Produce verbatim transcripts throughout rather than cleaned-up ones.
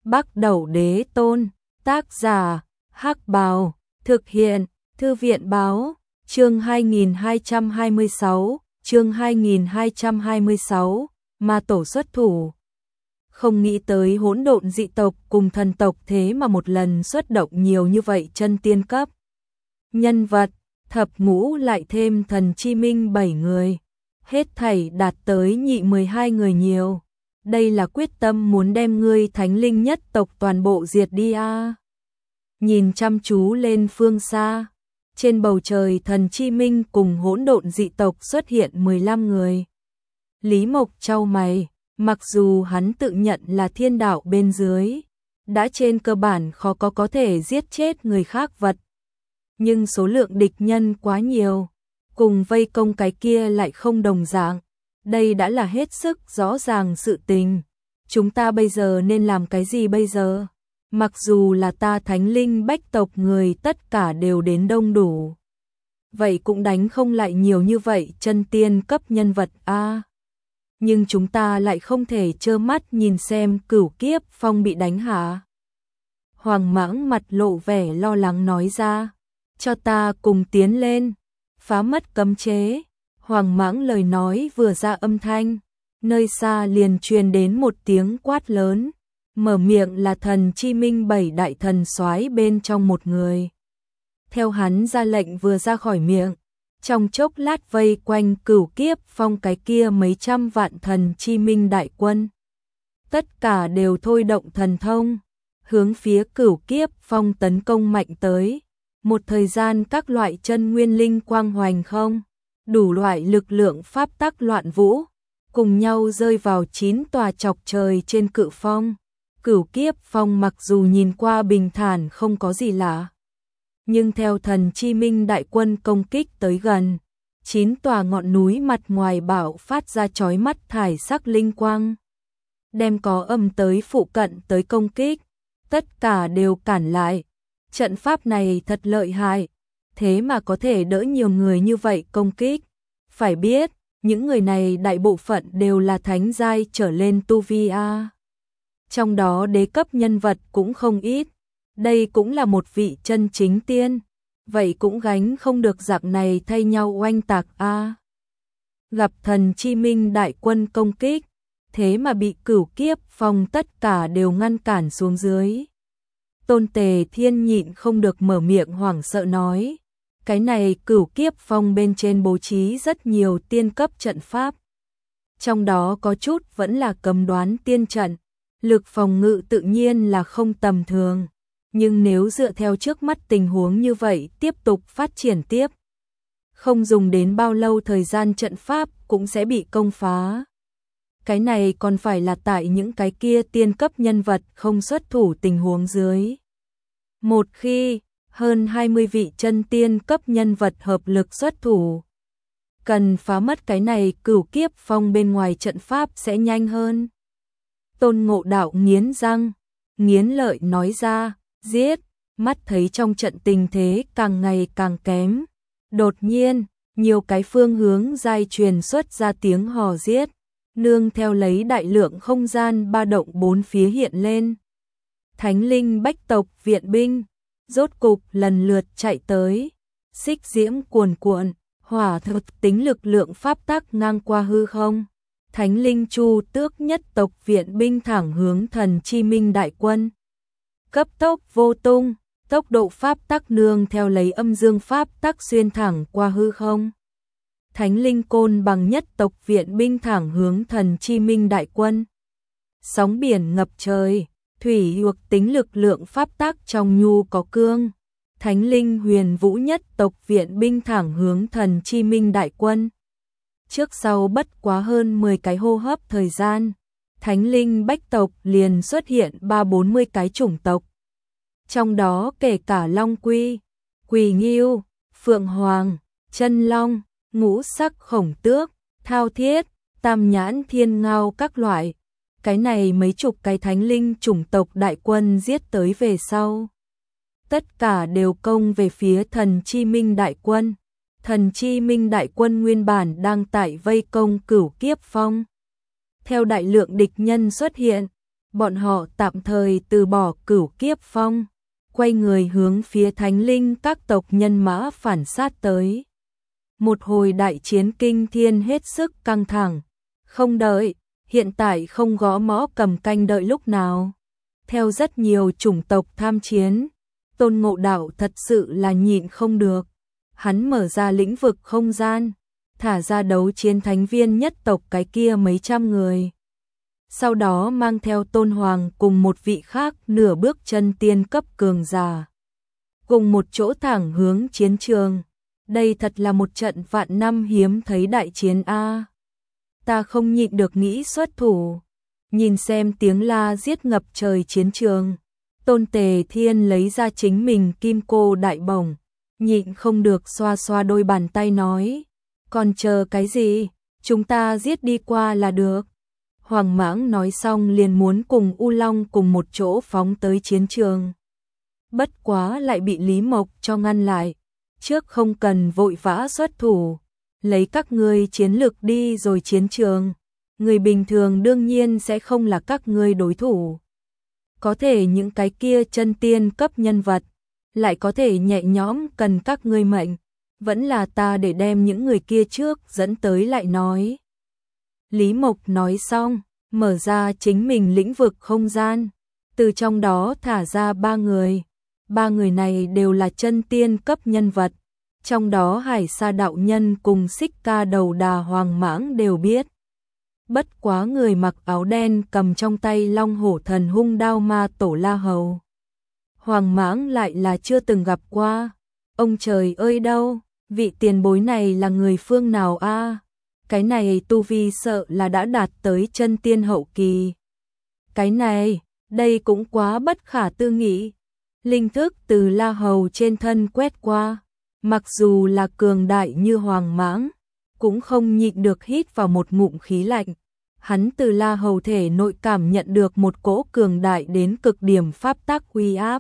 Bắc Đẩu Đế Tôn, tác giả, Hắc Bào, thực hiện, Thư viện báo, chương hai nghìn hai trăm hai mươi sáu, chương hai nghìn hai trăm hai mươi sáu, Ma Tổ xuất thủ. Không nghĩ tới hỗn độn dị tộc cùng thần tộc thế mà một lần xuất động nhiều như vậy chân tiên cấp. Nhân vật, thập ngũ lại thêm thần chi minh bảy người. Hết thảy đạt tới nhị mười hai người nhiều. Đây là quyết tâm muốn đem ngươi thánh linh nhất tộc toàn bộ diệt đi a. À. Nhìn chăm chú lên phương xa, trên bầu trời thần chi minh cùng hỗn độn dị tộc xuất hiện mười lăm người. Lý Mộc chau mày, mặc dù hắn tự nhận là thiên đạo bên dưới, đã trên cơ bản khó có có thể giết chết người khác vật. Nhưng số lượng địch nhân quá nhiều, cùng vây công cái kia lại không đồng dạng. Đây đã là hết sức rõ ràng sự tình. Chúng ta bây giờ nên làm cái gì bây giờ? Mặc dù là ta thánh linh bách tộc người tất cả đều đến đông đủ. Vậy cũng đánh không lại nhiều như vậy chân tiên cấp nhân vật a. À. Nhưng chúng ta lại không thể trơ mắt nhìn xem Cửu Kiếp Phong bị đánh hả? Hoàng Mãng mặt lộ vẻ lo lắng nói ra. Cho ta cùng tiến lên, phá mất cấm chế. Hoàng Mãng lời nói vừa ra âm thanh, nơi xa liền truyền đến một tiếng quát lớn, mở miệng là thần chi minh bảy đại thần soái bên trong một người. Theo hắn ra lệnh vừa ra khỏi miệng, trong chốc lát vây quanh Cửu Kiếp Phong cái kia mấy trăm vạn thần chi minh đại quân. Tất cả đều thôi động thần thông, hướng phía Cửu Kiếp Phong tấn công mạnh tới. Một thời gian các loại chân nguyên linh quang hoành không, đủ loại lực lượng pháp tắc loạn vũ, cùng nhau rơi vào chín tòa chọc trời trên cự phong. Cửu Kiếp Phong mặc dù nhìn qua bình thản không có gì lạ, nhưng theo thần chi minh đại quân công kích tới gần, chín tòa ngọn núi mặt ngoài bạo phát ra chói mắt thải sắc linh quang, đem có âm tới phụ cận tới công kích, tất cả đều cản lại. Trận pháp này thật lợi hại, thế mà có thể đỡ nhiều người như vậy công kích. Phải biết, những người này đại bộ phận đều là thánh giai trở lên tu vi a. Trong đó đế cấp nhân vật cũng không ít, đây cũng là một vị chân chính tiên, vậy cũng gánh không được dạng này thay nhau oanh tạc a. Gặp thần chi minh đại quân công kích, thế mà bị Cửu Kiếp Phong tất cả đều ngăn cản xuống dưới. Tôn Tề Thiên nhịn không được mở miệng hoảng sợ nói, cái này Cửu Kiếp Phong bên trên bố trí rất nhiều tiên cấp trận pháp. Trong đó có chút vẫn là cấm đoán tiên trận, lực phòng ngự tự nhiên là không tầm thường. Nhưng nếu dựa theo trước mắt tình huống như vậy tiếp tục phát triển tiếp, không dùng đến bao lâu thời gian trận pháp cũng sẽ bị công phá. Cái này còn phải là tại những cái kia tiên cấp nhân vật không xuất thủ tình huống dưới. Một khi hơn hai mươi vị chân tiên cấp nhân vật hợp lực xuất thủ, cần phá mất cái này Cửu Kiếp Phong bên ngoài trận pháp sẽ nhanh hơn. Tôn Ngộ Đạo nghiến răng, nghiến lợi nói ra, giết, mắt thấy trong trận tình thế càng ngày càng kém. Đột nhiên, nhiều cái phương hướng giai truyền xuất ra tiếng hò giết, nương theo lấy đại lượng không gian ba động bốn phía hiện lên. Thánh linh bách tộc viện binh, rốt cục lần lượt chạy tới, xích diễm cuồn cuộn, hỏa thực tính lực lượng pháp tắc ngang qua hư không. Thánh linh chu tước nhất tộc viện binh thẳng hướng thần chi minh đại quân. Cấp tốc vô tung, tốc độ pháp tắc nương theo lấy âm dương pháp tắc xuyên thẳng qua hư không. Thánh linh côn bằng nhất tộc viện binh thẳng hướng thần chi minh đại quân. Sóng biển ngập trời, thủy hoặc tính lực lượng pháp tắc trong nhu có cương. Thánh linh huyền vũ nhất tộc viện binh thẳng hướng thần chi minh đại quân. Trước sau bất quá hơn mười cái hô hấp thời gian, thánh linh bách tộc liền xuất hiện ba bốn mươi cái chủng tộc. Trong đó kể cả Long Quy, Quỳ Nghiêu, Phượng Hoàng, Chân Long, Ngũ Sắc Khổng Tước, Thao Thiết, Tam Nhãn Thiên Ngao các loại. Cái này mấy chục cái thánh linh chủng tộc đại quân giết tới về sau, tất cả đều công về phía thần chi minh đại quân. Thần chi minh đại quân nguyên bản đang tại vây công Cửu Kiếp Phong. Theo đại lượng địch nhân xuất hiện, Bọn họ tạm thời từ bỏ Cửu Kiếp Phong, quay người hướng phía Thánh Linh các tộc nhân mã phản sát tới. Một hồi đại chiến kinh thiên hết sức căng thẳng, không đợi, hiện tại không gõ mõ cầm canh đợi lúc nào. Theo rất nhiều chủng tộc tham chiến, Tôn Ngộ Đạo thật sự là nhịn không được. Hắn mở ra lĩnh vực không gian, thả ra đấu chiến thánh viên nhất tộc cái kia mấy trăm người. Sau đó mang theo Tôn Hoàng cùng một vị khác nửa bước chân tiên cấp cường giả, cùng một chỗ thẳng hướng chiến trường. Đây thật là một trận vạn năm hiếm thấy đại chiến a. Ta không nhịn được nghĩ xuất thủ. Nhìn xem tiếng la giết ngập trời chiến trường, Tôn Tề Thiên lấy ra chính mình kim cô đại bổng, nhịn không được xoa xoa đôi bàn tay nói, còn chờ cái gì, chúng ta giết đi qua là được. Hoàng Mãng nói xong liền muốn cùng U Long cùng một chỗ phóng tới chiến trường. Bất quá lại bị Lý Mộc cho ngăn lại, trước không cần vội vã xuất thủ, lấy các ngươi chiến lực đi rồi chiến trường. Người bình thường đương nhiên sẽ không là các ngươi đối thủ. Có thể những cái kia chân tiên cấp nhân vật, lại có thể nhẹ nhõm cần các ngươi mệnh. Vẫn là ta để đem những người kia trước dẫn tới lại nói. Lý Mộc nói xong, mở ra chính mình lĩnh vực không gian. Từ trong đó thả ra ba người. Ba người này đều là chân tiên cấp nhân vật. Trong đó Hải Sa đạo nhân cùng Xích Ca đầu đà Hoàng Mãng đều biết. Bất quá người mặc áo đen cầm trong tay Long Hổ Thần Hung đao ma tổ La Hầu. Hoàng Mãng lại là chưa từng gặp qua. Ông trời ơi đâu, vị tiền bối này là người phương nào a? Cái này tu vi sợ là đã đạt tới chân tiên hậu kỳ. Cái này, đây cũng quá bất khả tư nghị. Linh thức từ La Hầu trên thân quét qua, mặc dù là cường đại như Hoàng Mãng, cũng không nhịn được hít vào một ngụm khí lạnh. Hắn từ La Hầu thể nội cảm nhận được một cỗ cường đại đến cực điểm pháp tắc uy áp.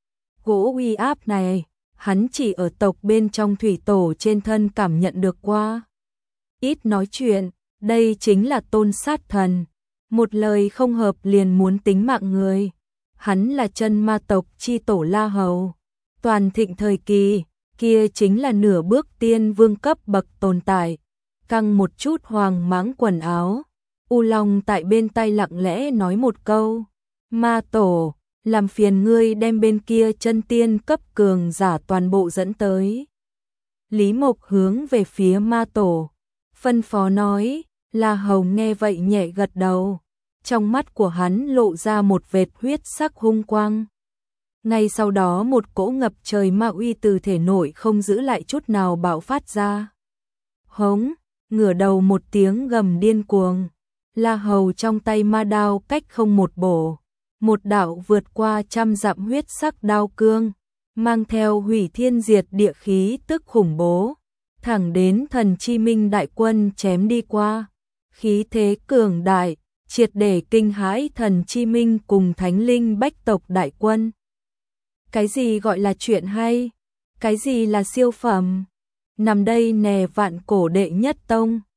Cỗ uy áp này, hắn chỉ ở tộc bên trong thủy tổ trên thân cảm nhận được qua. Ít nói chuyện, đây chính là Tôn Sát Thần, một lời không hợp liền muốn tính mạng người. Hắn là chân ma tộc chi tổ La Hầu, toàn thịnh thời kỳ, kia chính là nửa bước tiên vương cấp bậc tồn tại. Căng một chút Hoàng Mãng quần áo, U Long tại bên tay lặng lẽ nói một câu, ma tổ, làm phiền ngươi đem bên kia chân tiên cấp cường giả toàn bộ dẫn tới. Lý Mộc hướng về phía ma tổ, phân phó nói. La Hầu nghe vậy nhẹ gật đầu, trong mắt của hắn lộ ra một vệt huyết sắc hung quang. Ngay sau đó một cỗ ngập trời ma uy từ thể nội không giữ lại chút nào bạo phát ra. Hống, ngửa đầu một tiếng gầm điên cuồng. La Hầu trong tay ma đao cách không một bổ, một đạo vượt qua trăm dặm huyết sắc đao cương, mang theo hủy thiên diệt địa khí tức khủng bố, thẳng đến Thần Chi Minh đại quân chém đi qua. Khí thế cường đại, triệt để kinh hãi Thần Chi Minh cùng Thánh Linh bách tộc đại quân. Cái gì gọi là chuyện hay? Cái gì là siêu phẩm? Nằm đây nè vạn cổ đệ nhất tông,